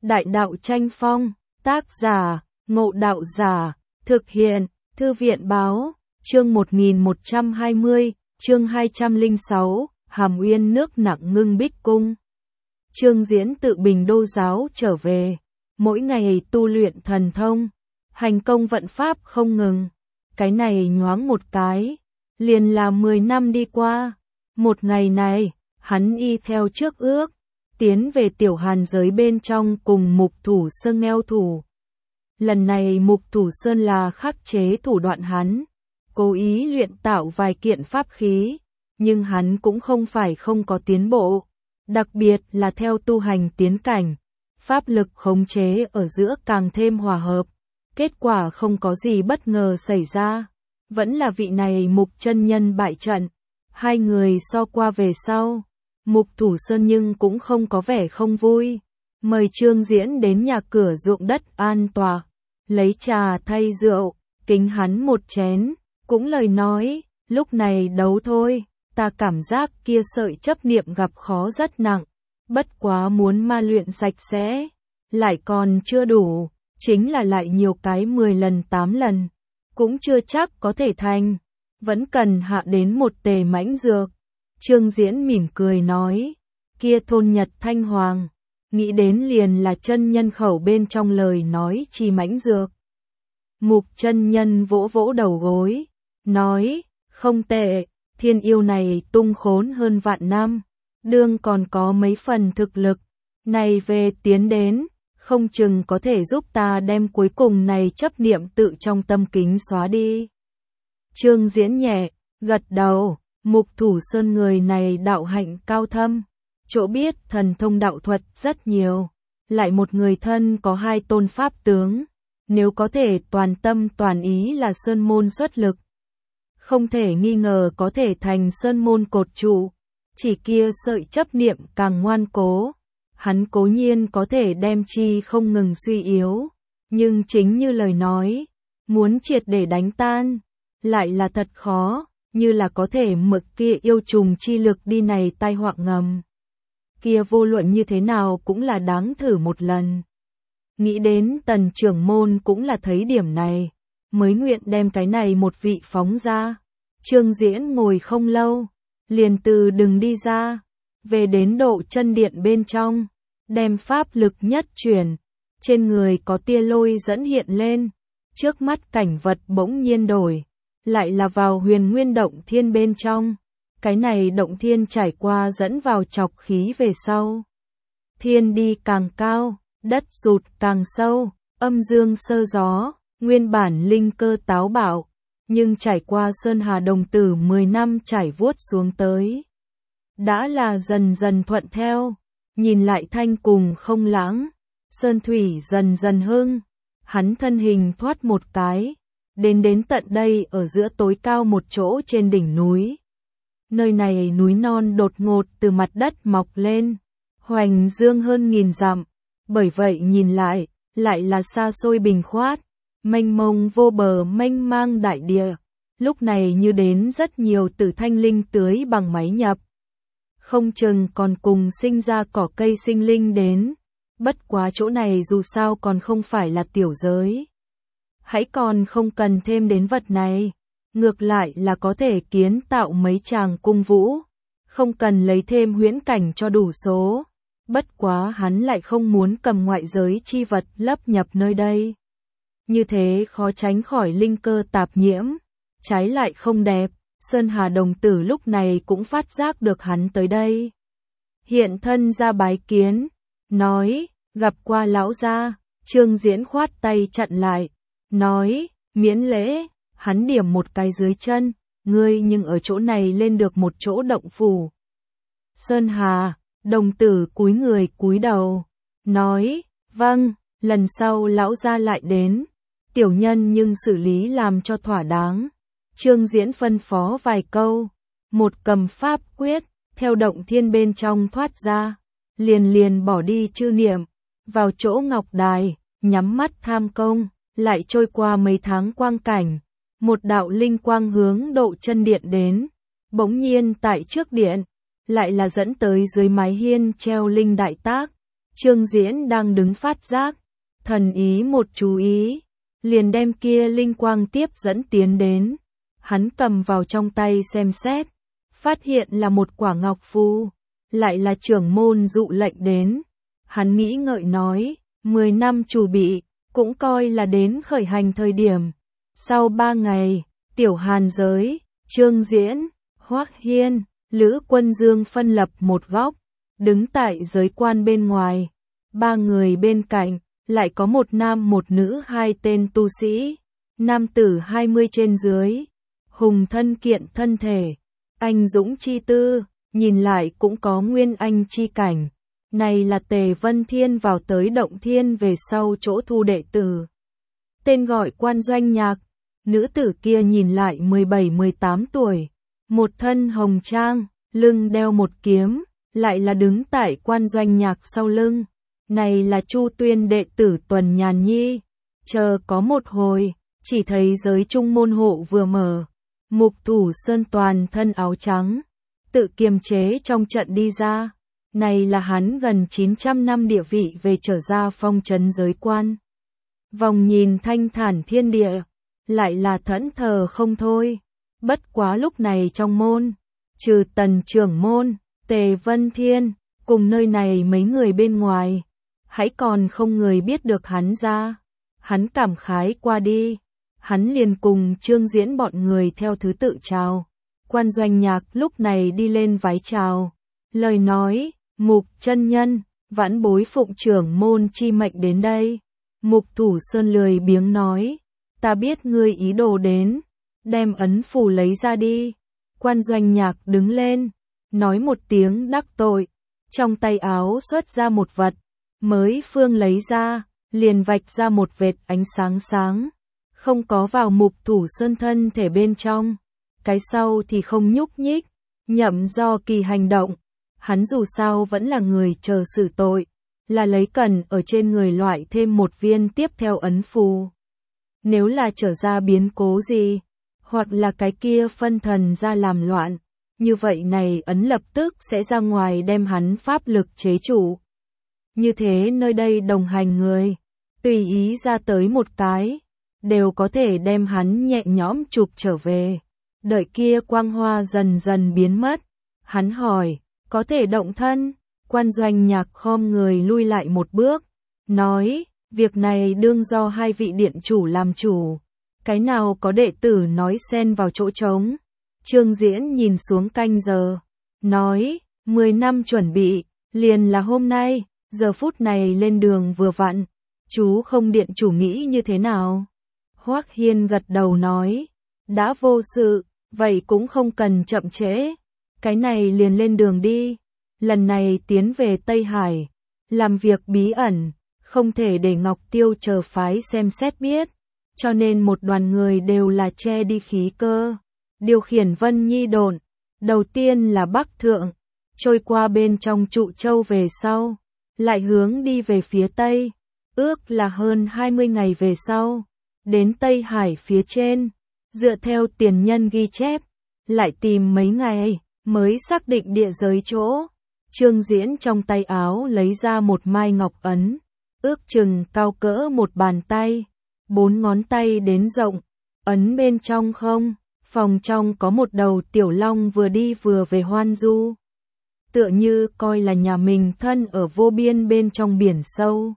Đại đạo tranh phong, tác giả, Ngộ Đạo Giả, thực hiện, Thư viện báo, chương 1120, chương 206, Hàm Uyên nước nặng ngưng bích cung. Trương Diễn tự Bình Đô giáo trở về, mỗi ngày tu luyện thần thông, hành công vận pháp không ngừng. Cái này nhoáng một cái, liền là 10 năm đi qua. Một ngày này, hắn y theo trước ước, tiến về Tiểu Hàn giới bên trong cùng Mục Thủ Sơn ngheo thủ. Lần này Mục Thủ Sơn là khắc chế thủ đoạn hắn, cố ý luyện tạo vài kiện pháp khí, nhưng hắn cũng không phải không có tiến bộ, đặc biệt là theo tu hành tiến cảnh, pháp lực khống chế ở giữa càng thêm hòa hợp, kết quả không có gì bất ngờ xảy ra, vẫn là vị này Mục chân nhân bại trận. Hai người so qua về sau, Mục Thủ Sơn nhưng cũng không có vẻ không vui, mời Trương Diễn đến nhà cửa ruộng đất an tòa, lấy trà thay rượu, kính hắn một chén, cũng lời nói, lúc này đấu thôi, ta cảm giác kia sợi chấp niệm gặp khó rất nặng, bất quá muốn ma luyện sạch sẽ, lại còn chưa đủ, chính là lại nhiều cái 10 lần 8 lần, cũng chưa chắc có thể thành, vẫn cần hạ đến một tề mãnh dược. Trương Diễn mỉm cười nói, kia thôn Nhật Thanh Hoàng, nghĩ đến liền là chân nhân khẩu bên trong lời nói chi mãnh dược. Mục chân nhân vỗ vỗ đầu gối, nói, không tệ, thiên yêu này tung khốn hơn vạn năm, đương còn có mấy phần thực lực, này về tiến đến, không chừng có thể giúp ta đem cuối cùng này chấp niệm tự trong tâm kính xóa đi. Trương Diễn nhẹ, gật đầu, Mục Thủ Sơn người này đạo hạnh cao thâm, chỗ biết thần thông đạo thuật rất nhiều, lại một người thân có 2 tôn pháp tướng, nếu có thể toàn tâm toàn ý là sơn môn xuất lực, không thể nghi ngờ có thể thành sơn môn cột trụ, chỉ kia sợi chấp niệm càng ngoan cố, hắn cố nhiên có thể đem chi không ngừng suy yếu, nhưng chính như lời nói, muốn triệt để đánh tan, lại là thật khó, như là có thể mực kia yêu trùng chi lực đi này tai họa ngầm. Kia vô luận như thế nào cũng là đáng thử một lần. Nghĩ đến Tần trưởng môn cũng là thấy điểm này, mới nguyện đem cái này một vị phóng ra. Trương Diễn ngồi không lâu, liền từ đừng đi ra, về đến Độ Chân Điện bên trong, đem pháp lực nhất chuyển, trên người có tia lôi dẫn hiện lên, trước mắt cảnh vật bỗng nhiên đổi, lại là vào Huyền Nguyên động thiên bên trong, cái này động thiên trải qua dẫn vào trọc khí về sau. Thiên đi càng cao, đất rụt càng sâu, âm dương sơ gió, nguyên bản linh cơ táo bạo, nhưng trải qua Sơn Hà đồng tử 10 năm trải vuốt xuống tới. Đã là dần dần thuận theo, nhìn lại thanh cùng không lãng, sơn thủy dần dần hưng, hắn thân hình thoát một cái, đến tận đây ở giữa tối cao một chỗ trên đỉnh núi. Nơi này núi non đột ngột từ mặt đất mọc lên, hoành dương hơn 1000 dặm, bởi vậy nhìn lại là xa xôi bình khoát, mênh mông vô bờ mênh mang đại địa, lúc này như đến rất nhiều tử thanh linh tưới bằng máy nhập. Không chừng còn cùng sinh ra cỏ cây sinh linh đến, bất quá chỗ này dù sao còn không phải là tiểu giới. Hãy còn không cần thêm đến vật này, ngược lại là có thể kiến tạo mấy tràng cung vũ, không cần lấy thêm huyễn cảnh cho đủ số. Bất quá hắn lại không muốn cầm ngoại giới chi vật lấp nhập nơi đây. Như thế khó tránh khỏi linh cơ tạp nhiễm, trái lại không đẹp. Sơn Hà đồng tử lúc này cũng phát giác được hắn tới đây. Hiện thân ra bái kiến, nói, gặp qua lão gia. Trương Diễn khoát tay chặn lại, nói, miễn lễ. Hắn điểm một cái dưới chân, ngươi nhưng ở chỗ này lên được một chỗ động phủ. Sơn Hà, đồng tử cúi người cúi đầu, nói, vâng, lần sau lão gia lại đến, tiểu nhân nhưng xử lý làm cho thỏa đáng. Trương Diễn phân phó vài câu, một cầm pháp quyết, theo động thiên bên trong thoát ra, liền bỏ đi chư niệm, vào chỗ ngọc đài, nhắm mắt tham công, lại trôi qua mấy tháng quang cảnh, một đạo linh quang hướng Độ Chân Điện đến, bỗng nhiên tại trước điện, lại là dẫn tới dưới mái hiên treo linh đại tác, Trương Diễn đang đứng phát giác, thần ý một chú ý, liền đem kia linh quang tiếp dẫn tiến đến. Hắn cầm vào trong tay xem xét, phát hiện là một quả ngọc phù, lại là trưởng môn dụ lệnh đến. Hắn nghĩ ngợi nói, 10 năm chuẩn bị, cũng coi là đến khởi hành thời điểm. Sau 3 ngày, Tiểu Hàn giới, Trương Diễn, Hoắc Hiên, Lữ Quân Dương phân lập một góc, đứng tại giới quan bên ngoài. 3 người bên cạnh, lại có một nam một nữ 2 tên tu sĩ. Nam tử 20 trên dưới, hùng thân kiện thân thể, anh dũng chi tư, nhìn lại cũng có nguyên anh chi cảnh. Này là Tề Vân Thiên vào tới Động Thiên về sau chỗ thu đệ tử. Tên gọi Quan Doanh Nhạc, nữ tử kia nhìn lại 17-18 tuổi, một thân hồng trang, lưng đeo một kiếm, lại là đứng tại Quan Doanh Nhạc sau lưng. Này là Chu Tuyên đệ tử Tuần Nhàn Nhi. Chờ có một hồi, chỉ thấy giới trung môn hộ vừa mở, Mục Thủ Sơn toàn thân áo trắng, tự kiềm chế trong trận đi ra. Này là hắn gần 900 năm địa vị về trở ra phong trấn giới quan. Vòng nhìn thanh thản thiên địa, lại là thẫn thờ không thôi. Bất quá lúc này trong môn, trừ Tần trưởng môn, Tề Vân Thiên, cùng nơi này mấy người bên ngoài, hãy còn không người biết được hắn ra. Hắn cảm khái qua đi, hắn liền cùng Trương Diễn bọn người theo thứ tự chào. Quan Doanh Nhạc lúc này đi lên vái chào, lời nói, Mục chân nhân, vãn bối phụng trưởng môn chi mệnh đến đây. Mục Thủ Sơn lười biếng nói, ta biết ngươi ý đồ đến, đem ấn phù lấy ra đi. Quan Doanh Nhạc đứng lên, nói một tiếng đắc tội, trong tay áo xuất ra một vật, mới phương lấy ra, liền vạch ra một vệt ánh sáng sáng, không có vào Mục Thủ Sơn thân thể bên trong, cái sau thì không nhúc nhích, Nhậm Do Kỳ hành động. Hắn dù sao vẫn là người chờ xử tội, là lấy cần ở trên người loại thêm một viên tiếp theo ấn phù. Nếu là trở ra biến cố gì, hoặc là cái kia phân thần ra làm loạn, như vậy này ấn lập tức sẽ ra ngoài đem hắn pháp lực chế chủ. Như thế nơi đây đồng hành người, tùy ý ra tới một cái, đều có thể đem hắn nhẹ nhõm chụp trở về. Đợi kia quang hoa dần dần biến mất, hắn hỏi, có thể động thân? Quan Doanh Nhạc khom người lui lại một bước, nói, việc này đương do 2 vị điện chủ làm chủ, cái nào có đệ tử nói xen vào chỗ trống. Trương Diễn nhìn xuống canh giờ, nói, 10 năm chuẩn bị, liền là hôm nay, giờ phút này lên đường vừa vặn, chú không điện chủ nghĩ như thế nào? Hoắc Hiên gật đầu nói, đã vô sự, vậy cũng không cần chậm trễ, cái này liền lên đường đi. Lần này tiến về Tây Hải, làm việc bí ẩn, không thể để Ngọc Tiêu chờ phái xem xét biết, cho nên một đoàn người đều là che đi khí cơ, điều khiển Vân Nhi độn, đầu tiên là Bắc Thượng, trôi qua bên trong Trụ Châu về sau, lại hướng đi về phía Tây, ước là hơn 20 ngày về sau, đến Tây Hải phía trên, dựa theo tiền nhân ghi chép, lại tìm mấy ngày, mới xác định địa giới chỗ. Trương Diễn trong tay áo lấy ra một mai ngọc ấn, ước chừng cao cỡ một bàn tay, 4 ngón tay đến rộng, ấn bên trong không, phòng trong có một đầu tiểu long vừa đi vừa về hoan du. Tựa như coi là nhà mình thân ở vô biên bên trong biển sâu.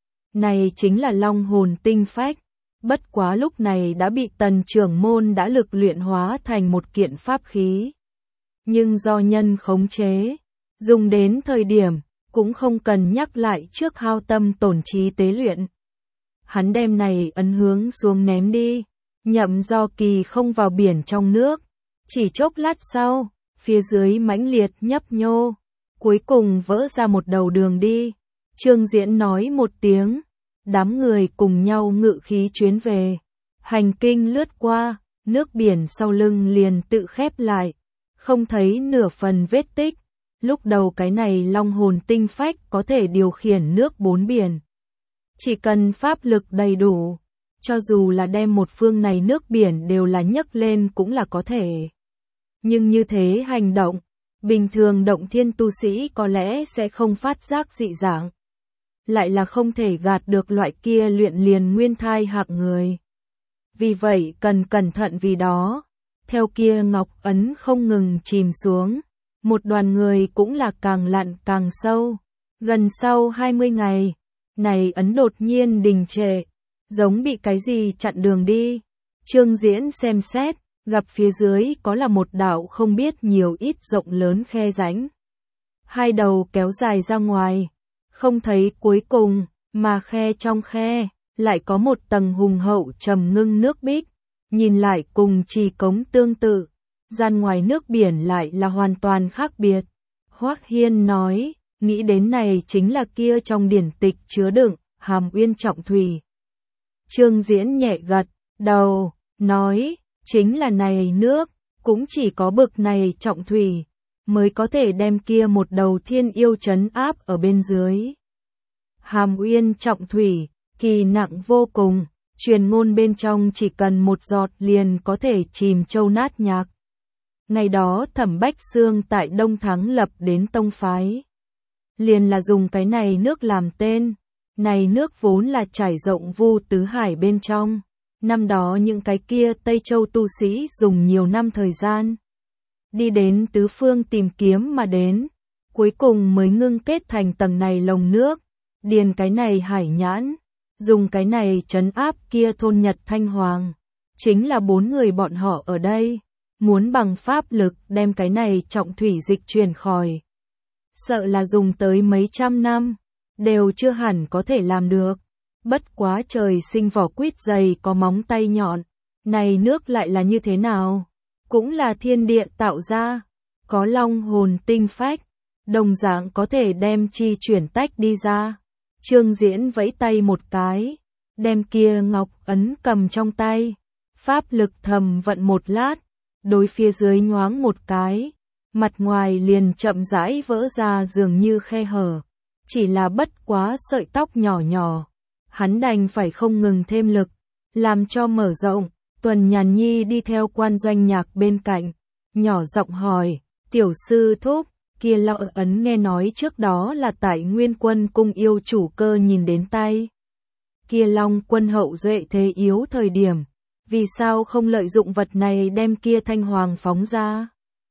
Này chính là long hồn tinh phách, bất quá lúc này đã bị Tần trưởng môn đã lực luyện hóa thành một kiện pháp khí. Nhưng do nhân khống chế, dùng đến thời điểm, cũng không cần nhắc lại trước hao tâm tổn trí tế luyện. Hắn đem này ấn hướng xuống ném đi, Nhậm Do Kỳ không vào biển trong nước, chỉ chốc lát sau, phía dưới mãnh liệt nhấp nhô, cuối cùng vỡ ra một đầu đường đi. Trương Diễn nói một tiếng, đám người cùng nhau ngự khí chuyến về, hành kinh lướt qua, nước biển sau lưng liền tự khép lại, không thấy nửa phần vết tích. Lúc đầu cái này long hồn tinh phách có thể điều khiển nước 4 biển. Chỉ cần pháp lực đầy đủ, cho dù là đem một phương này nước biển đều là nhấc lên cũng là có thể. Nhưng như thế hành động, bình thường động thiên tu sĩ có lẽ sẽ không phát giác dị dạng. lại là không thể gạt được loại kia luyện liền nguyên thai hạng người. Vì vậy cần cẩn thận vì đó. Theo kia ngọc ấn không ngừng chìm xuống, một đoàn người cũng là càng lặn càng sâu. Gần sau 20 ngày, này ấn đột nhiên đình trệ, giống bị cái gì chặn đường đi. Trương Diễn xem xét, gặp phía dưới có là một đạo không biết nhiều ít rộng lớn khe rãnh. Hai đầu kéo dài ra ngoài, không thấy cuối cùng, mà khe trong khe, lại có một tầng hùng hậu trầm ngưng nước bích, nhìn lại cùng trì cống tương tự, gian ngoài nước biển lại là hoàn toàn khác biệt. Hoắc Hiên nói, nghĩ đến này chính là kia trong điển tịch chứa đựng, Hàm Uyên trọng thủy. Trương Diễn nhẹ gật đầu, nói, chính là này nước, cũng chỉ có bực này trọng thủy, mới có thể đem kia một đầu thiên yêu trấn áp ở bên dưới. Hàm Uyên trọng thủy, kỳ nặng vô cùng, truyền ngôn bên trong chỉ cần một giọt liền có thể chìm châu nát nhạc. Ngày đó Thẩm Bách Xương tại Đông Thắng lập đến tông phái, liền là dùng cái này nước làm tên. Này nước vốn là trải rộng Vu Tứ Hải bên trong. Năm đó những cái kia Tây Châu tu sĩ dùng nhiều năm thời gian, đi đến tứ phương tìm kiếm mà đến, cuối cùng mới ngưng kết thành tầng này lồng nước, điền cái này hải nhãn, dùng cái này trấn áp kia thôn Nhật Thanh Hoàng. Chính là 4 người bọn họ ở đây, muốn bằng pháp lực đem cái này trọng thủy dịch chuyển khỏi. Sợ là dùng tới mấy trăm năm, đều chưa hẳn có thể làm được. Bất quá trời sinh vỏ quýt dày có móng tay nhọn, này nước lại là như thế nào? Cũng là thiên địa tạo ra, có long hồn tinh phách, đồng dạng có thể đem chi chuyển tách đi ra. Trương Diễn vẫy tay một cái, đem kia ngọc ấn cầm trong tay, pháp lực thầm vận một lát, đối phía dưới nhoáng một cái, mặt ngoài liền chậm rãi vỡ ra dường như khe hở, chỉ là bất quá sợi tóc nhỏ nhỏ, hắn đành phải không ngừng thêm lực, làm cho mở rộng. Tuần Nhàn Nhi đi theo Quan Doanh Nhạc bên cạnh, nhỏ giọng hỏi, tiểu sư thúc, kia lão ấn nghe nói trước đó là tại Nguyên Quân cung yêu chủ cơ nhìn đến tay. Kia Long quân hậu duệ thế yếu thời điểm, vì sao không lợi dụng vật này đem kia Thanh Hoàng phóng ra?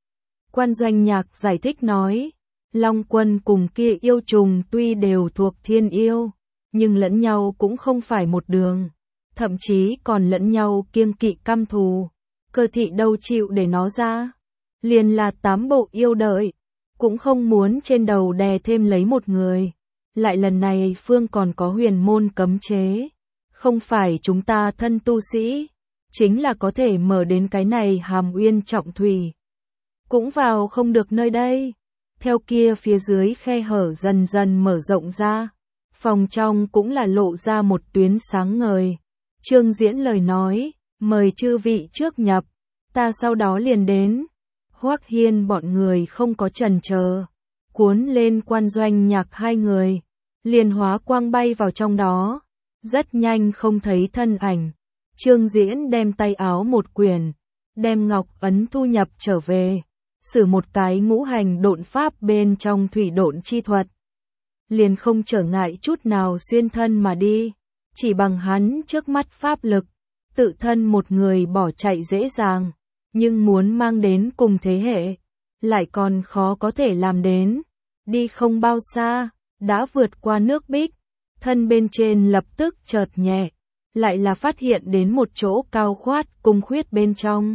Quan Doanh Nhạc giải thích nói, Long quân cùng kia yêu trùng tuy đều thuộc thiên yêu, nhưng lẫn nhau cũng không phải một đường. Thậm chí còn lẫn nhau kiêng kỵ căm thù, cơ thị đâu chịu để nó ra. Liền là 8 bộ yêu đợi, cũng không muốn trên đầu đè thêm lấy một người. Lại lần này phương còn có huyền môn cấm chế, không phải chúng ta thân tu sĩ, chính là có thể mở đến cái này Hàm Uyên trọng thủy. Cũng vào không được nơi đây. Theo kia phía dưới khe hở dần dần mở rộng ra, phòng trong cũng là lộ ra một tuyến sáng ngời. Trương Diễn lời nói, mời chư vị trước nhập, ta sau đó liền đến. Hoắc Hiên bọn người không có chần chờ, cuốn lên Quan Doanh Nhạc hai người, liền hóa quang bay vào trong đó, rất nhanh không thấy thân ảnh. Trương Diễn đem tay áo một quyển, đem ngọc ấn thu nhập trở về, sử một cái ngũ hành độn pháp bên trong thủy độn chi thuật, liền không trở ngại chút nào xuyên thân mà đi. Chỉ bằng hắn trước mắt pháp lực, tự thân một người bỏ chạy dễ dàng, nhưng muốn mang đến cùng thế hệ, lại còn khó có thể làm đến. Đi không bao xa, đã vượt qua nước Bích, thân bên trên lập tức chợt nhẹ, lại là phát hiện đến một chỗ cao khoát cung khuyết bên trong.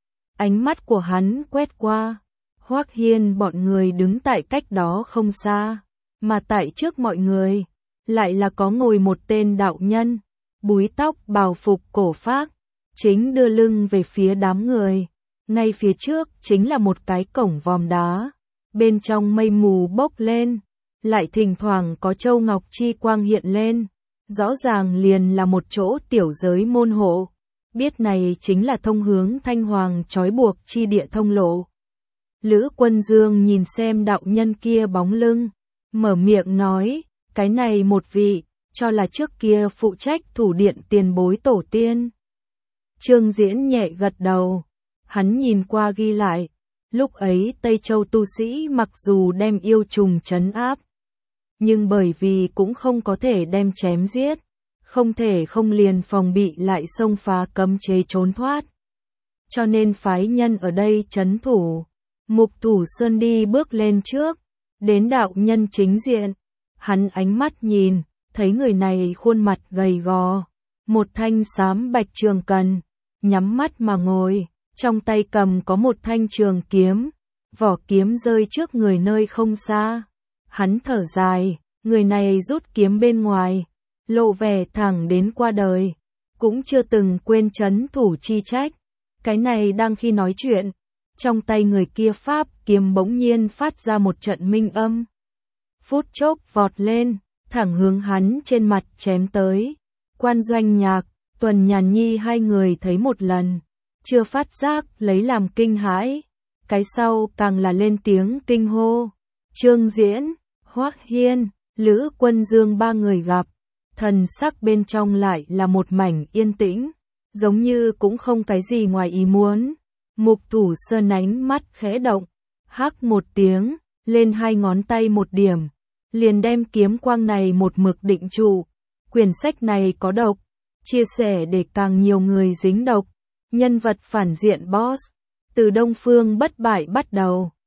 Ánh mắt của hắn quét qua, Hoắc Hiên bọn người đứng tại cách đó không xa, mà tại trước mọi người lại là có ngồi một tên đạo nhân, búi tóc bào phục cổ phác, chính đưa lưng về phía đám người. Ngay phía trước chính là một cái cổng vòm đá, bên trong mây mù bốc lên, lại thỉnh thoảng có châu ngọc chi quang hiện lên, rõ ràng liền là một chỗ tiểu giới môn hộ, biết này chính là thông hướng Thanh Hoàng trói buộc chi địa thông lộ. Lữ Quân Dương nhìn xem đạo nhân kia bóng lưng, mở miệng nói, cái này một vị, cho là trước kia phụ trách thủ điện tiền bối tổ tiên. Trương Diễn nhẹ gật đầu, hắn nhìn qua ghi lại, lúc ấy Tây Châu tu sĩ mặc dù đem yêu trùng trấn áp, nhưng bởi vì cũng không có thể đem chém giết, không thể không liền phòng bị lại xông phá cấm chế trốn thoát. Cho nên phái nhân ở đây trấn thủ. Mục Thủ Sơn đi bước lên trước, đến đạo nhân chính diện. Hắn ánh mắt nhìn, thấy người này khuôn mặt gầy gò, một thanh xám bạch trường cần, nhắm mắt mà ngồi, trong tay cầm có một thanh trường kiếm, vỏ kiếm rơi trước người nơi không xa. Hắn thở dài, người này rút kiếm bên ngoài, lộ vẻ thẳng đến qua đời, cũng chưa từng quên trấn thủ chi trách. Cái này đang khi nói chuyện, trong tay người kia pháp kiếm bỗng nhiên phát ra một trận minh âm. Phút chốc vọt lên, thẳng hướng hắn trên mặt chém tới. Quan Doanh Nhạc, Tuần Nhàn Nhi hai người thấy một lần, chưa phát giác lấy làm kinh hãi. Cái sau càng là lên tiếng kinh hô. Trương Diễn, Hoắc Hiên, Lữ Quân Dương ba người gặp, thần sắc bên trong lại là một mảnh yên tĩnh, giống như cũng không cái gì ngoài ý muốn. Mục Thủ Sơn ánh mắt khẽ động, hắc một tiếng, lên hai ngón tay một điểm, liền đem kiếm quang này một mực định trụ. Quyển sách này có độc, chia sẻ để càng nhiều người dính độc. Nhân vật phản diện boss, từ Đông Phương Bất Bại bắt đầu.